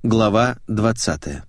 Глава 20.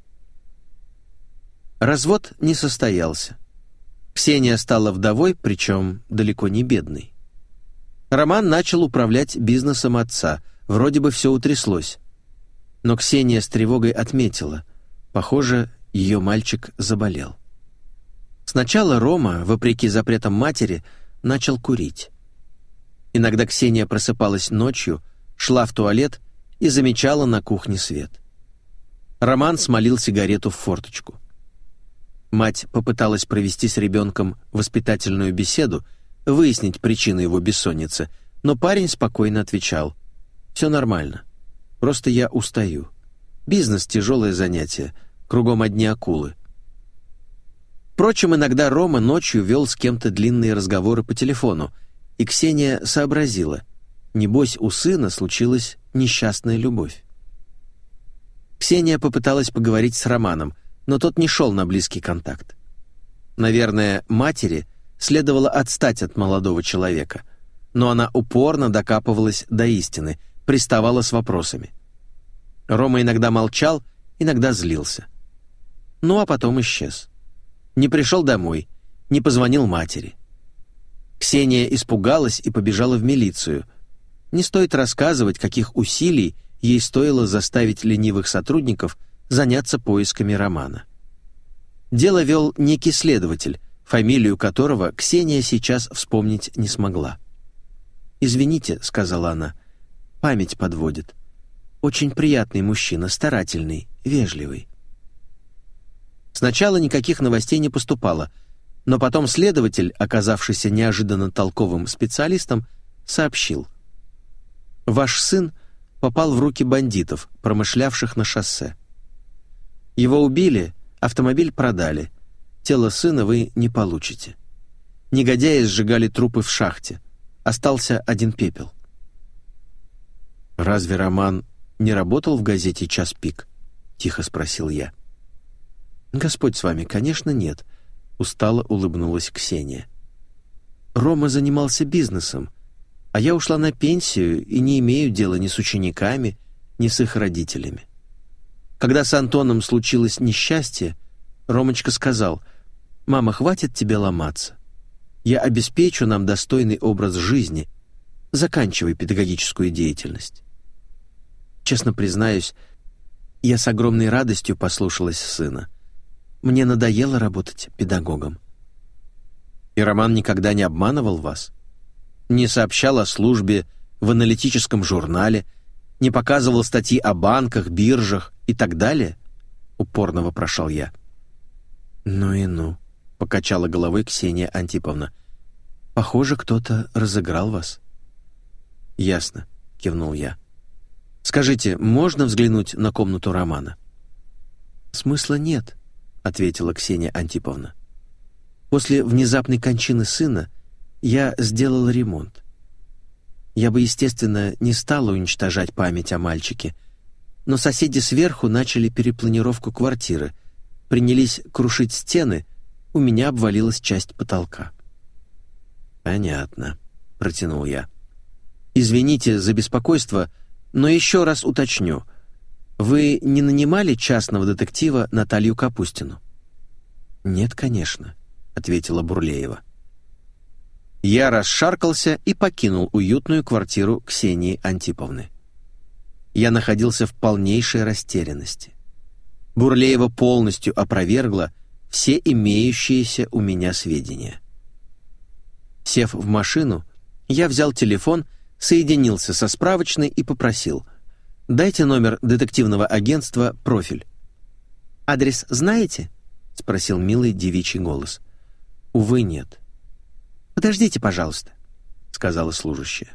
Развод не состоялся. Ксения стала вдовой, причем далеко не бедной. Роман начал управлять бизнесом отца, вроде бы все утряслось. Но Ксения с тревогой отметила, похоже, ее мальчик заболел. Сначала Рома, вопреки запретам матери, начал курить. Иногда Ксения просыпалась ночью, шла в туалет и замечала на кухне свет. Роман смолил сигарету в форточку. Мать попыталась провести с ребенком воспитательную беседу, выяснить причину его бессонницы, но парень спокойно отвечал: «Все нормально, просто я устаю. Бизнес — тяжелое занятие, кругом одни акулы». Впрочем, иногда Рома ночью вел с кем-то длинные разговоры по телефону, и Ксения сообразила, небось у сына случилась несчастная любовь. Ксения попыталась поговорить с Романом, но тот не шел на близкий контакт. Наверное, матери следовало отстать от молодого человека, но она упорно докапывалась до истины, приставала с вопросами. Рома иногда молчал, иногда злился. Ну а потом исчез. Не пришел домой, не позвонил матери. Ксения испугалась и побежала в милицию. Не стоит рассказывать, каких усилий ей стоило заставить ленивых сотрудников заняться поисками Романа. Дело вел некий следователь, фамилию которого Ксения сейчас вспомнить не смогла. «Извините», — сказала она, — «память подводит. Очень приятный мужчина, старательный, вежливый». Сначала никаких новостей не поступало, но потом следователь, оказавшийся неожиданно толковым специалистом, сообщил: «Ваш сын попал в руки бандитов, промышлявших на шоссе. Его убили, автомобиль продали. Тело сына вы не получите. Негодяи сжигали трупы в шахте. Остался один пепел». «Разве Роман не работал в газете «Час пик»?» — тихо спросил я. «Господь с вами, конечно, нет», — устало улыбнулась Ксения. «Рома занимался бизнесом, а я ушла на пенсию и не имею дела ни с учениками, ни с их родителями. Когда с Антоном случилось несчастье, Ромочка сказал: «Мама, хватит тебе ломаться. Я обеспечу нам достойный образ жизни. Заканчивай педагогическую деятельность». Честно признаюсь, я с огромной радостью послушалась сына. Мне надоело работать педагогом. «И Роман никогда не обманывал вас? Не сообщал о службе в аналитическом журнале, не показывал статьи о банках, биржах и так далее?» — упорно вопрошал я. «Ну и ну», — покачала головой Ксения Антиповна. «Похоже, кто-то разыграл вас». «Ясно», — кивнул я. «Скажите, можно взглянуть на комнату Романа?» «Смысла нет», — ответила Ксения Антиповна. «После внезапной кончины сына я сделала ремонт. Я бы, естественно, не стала уничтожать память о мальчике, но соседи сверху начали перепланировку квартиры, принялись крушить стены, у меня обвалилась часть потолка». «Понятно», — протянул я. «Извините за беспокойство, но еще раз уточню. Вы не нанимали частного детектива Наталью Капустину?» «Нет, конечно», — ответила Бурлеева. Я расшаркался и покинул уютную квартиру Ксении Антиповны. Я находился в полнейшей растерянности. Бурлеева полностью опровергла все имеющиеся у меня сведения. Сев в машину, я взял телефон, соединился со справочной и попросил: «Дайте номер детективного агентства «Профиль». «Адрес знаете?» — спросил милый девичий голос. «Увы, нет». «Подождите, пожалуйста», — сказала служащая.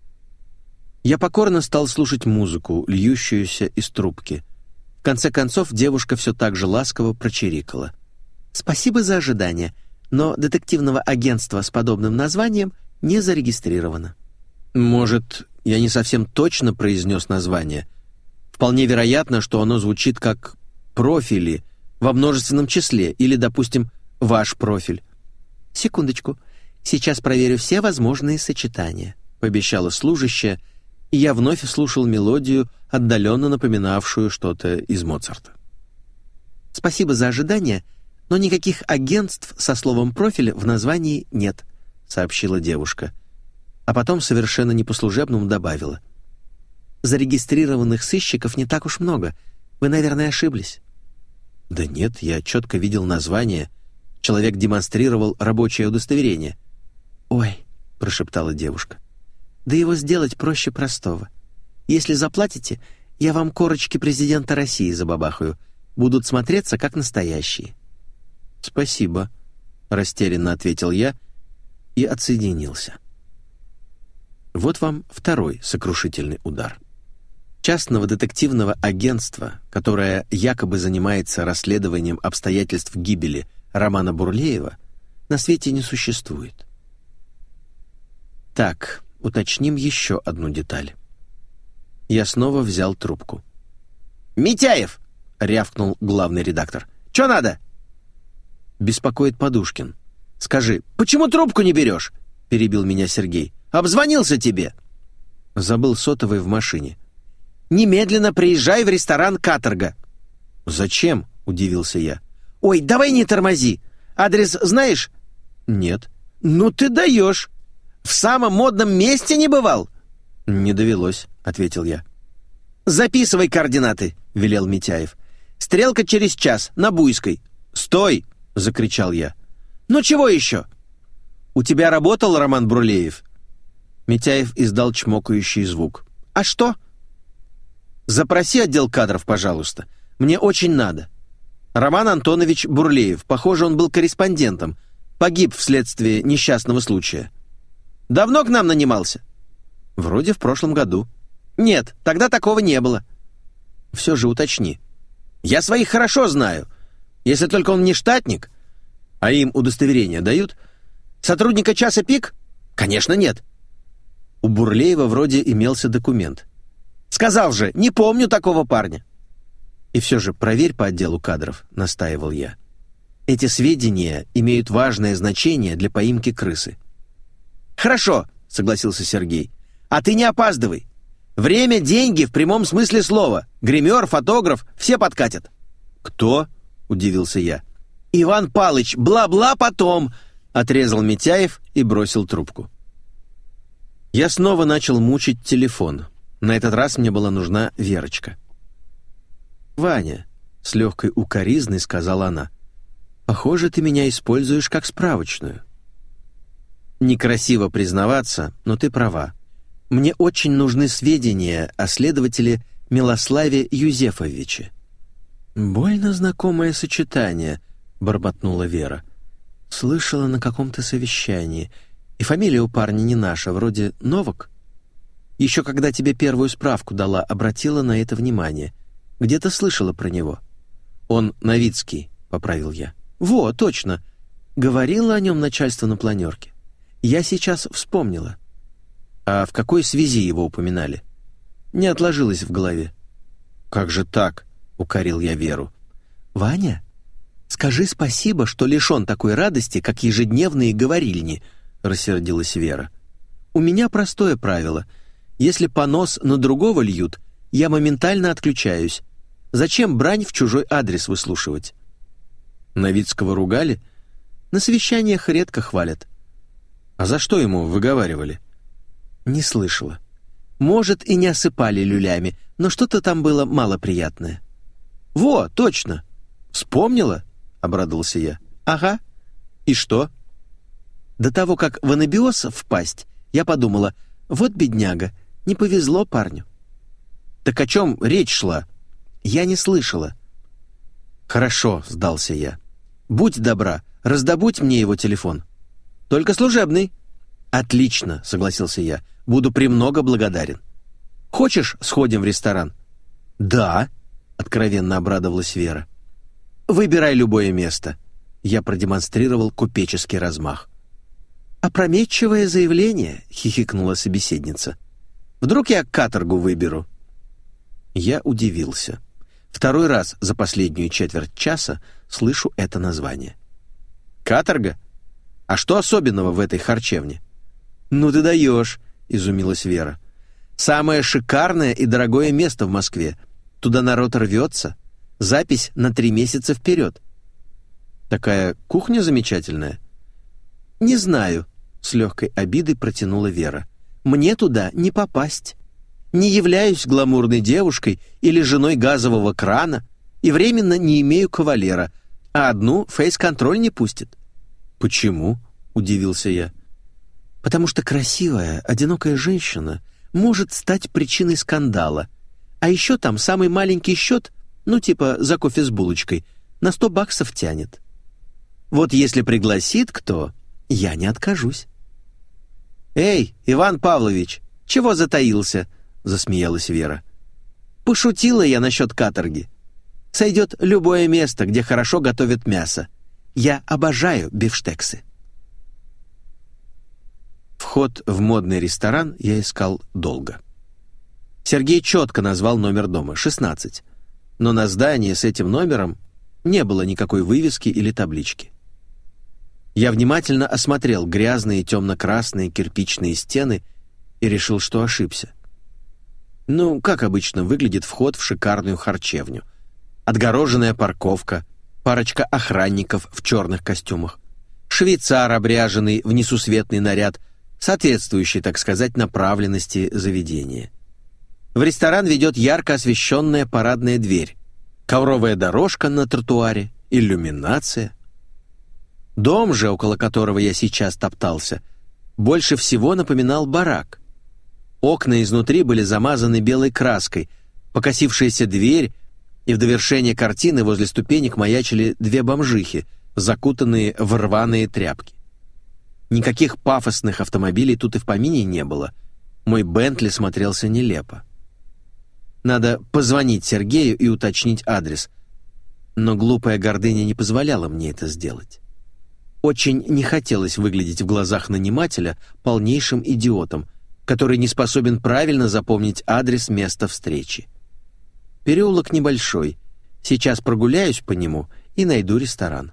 Я покорно стал слушать музыку, льющуюся из трубки. В конце концов, девушка все так же ласково прочирикала: «Спасибо за ожидание, но детективного агентства с подобным названием не зарегистрировано». «Может, я не совсем точно произнес название? Вполне вероятно, что оно звучит как «профили» во множественном числе или, допустим, «ваш профиль». «Секундочку, сейчас проверю все возможные сочетания», — пообещала служащая и я вновь слушал мелодию, отдаленно напоминавшую что-то из Моцарта. «Спасибо за ожидание, но никаких агентств со словом «профиль» в названии нет», — сообщила девушка. А потом совершенно не по-служебному добавила. «Зарегистрированных сыщиков не так уж много. Вы, наверное, ошиблись». «Да нет, я четко видел название. Человек демонстрировал рабочее удостоверение». «Ой», — прошептала девушка, — «да его сделать проще простого. Если заплатите, я вам корочки президента России забабахаю. Будут смотреться как настоящие». «Спасибо», — растерянно ответил я и отсоединился. Вот вам второй сокрушительный удар. Частного детективного агентства, которое якобы занимается расследованием обстоятельств гибели Романа Бурлеева, на свете не существует. Так, уточним еще одну деталь. Я снова взял трубку. «Митяев!» — рявкнул главный редактор. «Чё надо?» «Беспокоит Подушкин. Скажи, почему трубку не берешь?» — перебил меня Сергей. «Обзвонился тебе». Забыл сотовый в машине. «Немедленно приезжай в ресторан «Каторга». «Зачем?» — удивился я. «Ой, давай не тормози. Адрес знаешь?» «Нет». «Ну ты даешь. В самом модном месте не бывал?» «Не довелось», — ответил я. «Записывай координаты», — велел Митяев. «Стрелка через час, на Буйской». «Стой!» — закричал я. «Ну чего еще?» «У тебя работал Роман Бурлеев?» Митяев издал чмокающий звук. «А что?» «Запроси отдел кадров, пожалуйста. Мне очень надо. Роман Антонович Бурлеев. Похоже, он был корреспондентом. Погиб вследствие несчастного случая». «Давно к нам нанимался?» «Вроде в прошлом году». «Нет, тогда такого не было». «Все же уточни». «Я своих хорошо знаю. Если только он не штатник». «А им удостоверение дают?» «Сотрудника «Часа пик»?» «Конечно, нет». У Бурлеева вроде имелся документ. «Сказал же, не помню такого парня». «И все же проверь по отделу кадров», — настаивал я. «Эти сведения имеют важное значение для поимки крысы». «Хорошо», — согласился Сергей. «А ты не опаздывай. Время — деньги в прямом смысле слова. Гример, фотограф — все подкатят». «Кто?» — удивился я. «Иван Палыч, бла-бла потом», — отрезал Митяев и бросил трубку. Я снова начал мучить телефон. На этот раз мне была нужна Верочка. «Ваня», — с легкой укоризной сказала она, — «похоже, ты меня используешь как справочную». «Некрасиво признаваться, но ты права. Мне очень нужны сведения о следователе Милославе Юзефовиче». «Больно знакомое сочетание», — бормотнула Вера. «Слышала на каком-то совещании. И фамилия у парня не наша, вроде Новак. Еще когда тебе первую справку дала, обратила на это внимание. Где-то слышала про него». «Он Новицкий», — поправил я. «Во, точно. Говорила о нем начальство на планерке. Я сейчас вспомнила». «А в какой связи его упоминали?» «Не отложилось в голове». «Как же так?» — укорил я Веру. «Ваня, скажи спасибо, что лишен такой радости, как ежедневные говорильни», — рассердилась Вера. «У меня простое правило. Если понос на другого льют, я моментально отключаюсь. Зачем брань в чужой адрес выслушивать?» «Новицкого ругали?» «На совещаниях редко хвалят». «А за что ему выговаривали?» «Не слышала. Может, и не осыпали люлями, но что-то там было малоприятное». «Во, точно! Вспомнила?» — обрадовался я. «Ага. И что?» До того, как в анабиоз впасть, я подумала, вот бедняга, не повезло парню. «Так о чем речь шла?» «Я не слышала». «Хорошо», — сдался я. «Будь добра, раздобудь мне его телефон». «Только служебный». «Отлично», — согласился я. «Буду премного благодарен». «Хочешь, сходим в ресторан?» «Да», — откровенно обрадовалась Вера. «Выбирай любое место». Я продемонстрировал купеческий размах. «Опрометчивое заявление», — хихикнула собеседница. «Вдруг я каторгу выберу?» Я удивился. Второй раз за последнюю четверть часа слышу это название. «Каторга? А что особенного в этой харчевне?» «Ну ты даешь», — изумилась Вера. Самое шикарное и дорогое место в Москве. Туда народ рвется. Запись на 3 месяца вперед. Такая кухня замечательная. Не знаю, с легкой обидой протянула Вера. Мне туда не попасть. Не являюсь гламурной девушкой или женой газового крана и временно не имею кавалера, а одну фейс-контроль не пустит. Почему? Удивился я. Потому что красивая, одинокая женщина может стать причиной скандала. А еще там самый маленький счет, ну типа за кофе с булочкой, на $100 тянет. Вот если пригласит кто, я не откажусь. «Эй, Иван Павлович, чего затаился?» — засмеялась Вера. «Пошутила я насчет каторги. Сойдет любое место, где хорошо готовят мясо. Я обожаю бифштексы». Вход в модный ресторан я искал долго. Сергей четко назвал номер дома — 16, но на здании с этим номером не было никакой вывески или таблички. Я внимательно осмотрел грязные темно-красные кирпичные стены и решил, что ошибся. Ну, как обычно выглядит вход в шикарную харчевню. Отгороженная парковка, парочка охранников в черных костюмах, швейцар, обряженный в несусветный наряд, соответствующий, так сказать, направленности заведения. В ресторан ведет ярко освещенная парадная дверь, ковровая дорожка на тротуаре, иллюминация. Дом же, около которого я сейчас топтался, больше всего напоминал барак. Окна изнутри были замазаны белой краской, покосившаяся дверь, и в довершение картины возле ступенек маячили 2 бомжихи, закутанные в рваные тряпки. Никаких пафосных автомобилей тут и в помине не было. Мой Бентли смотрелся нелепо. Надо позвонить Сергею и уточнить адрес. Но глупая гордыня не позволяла мне это сделать. Очень не хотелось выглядеть в глазах нанимателя полнейшим идиотом, который не способен правильно запомнить адрес места встречи. Переулок небольшой. Сейчас прогуляюсь по нему и найду ресторан.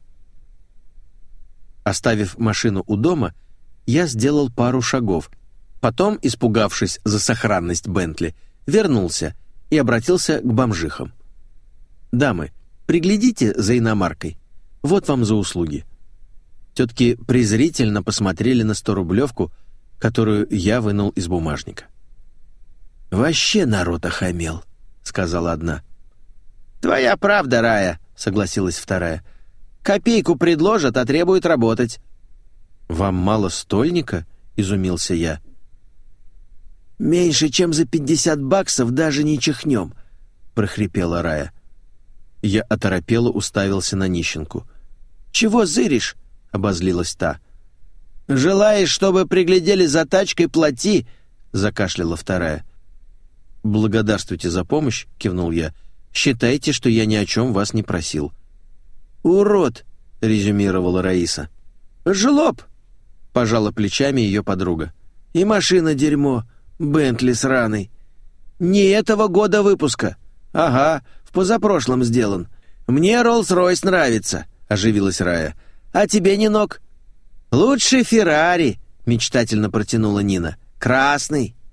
Оставив машину у дома, я сделал пару шагов. Потом, испугавшись за сохранность Бентли, вернулся и обратился к бомжихам. «Дамы, приглядите за иномаркой. Вот вам за услуги». Тетки презрительно посмотрели на 100-рублевку, которую я вынул из бумажника. «Вообще народ охамел», — сказала одна. «Твоя правда, Рая», — согласилась вторая. «Копейку предложат, а требуют работать». «Вам мало стольника?» — изумился я. «Меньше, чем за $50 даже не чихнем», — прохрипела Рая. Я оторопело уставился на нищенку. «Чего зыришь?» — обозлилась та. «Желаешь, чтобы приглядели за тачкой, плати», — закашляла вторая. «Благодарствуйте за помощь», — кивнул я. «Считайте, что я ни о чем вас не просил». «Урод», — резюмировала Раиса. «Жлоб», — пожала плечами ее подруга. «И машина дерьмо, Бентли сраный. Не этого года выпуска. Ага, в позапрошлом сделан. Мне Роллс-Ройс нравится», — оживилась Рая. «А тебе, Нинок?» «Лучше Феррари», — мечтательно протянула Нина. «Красный».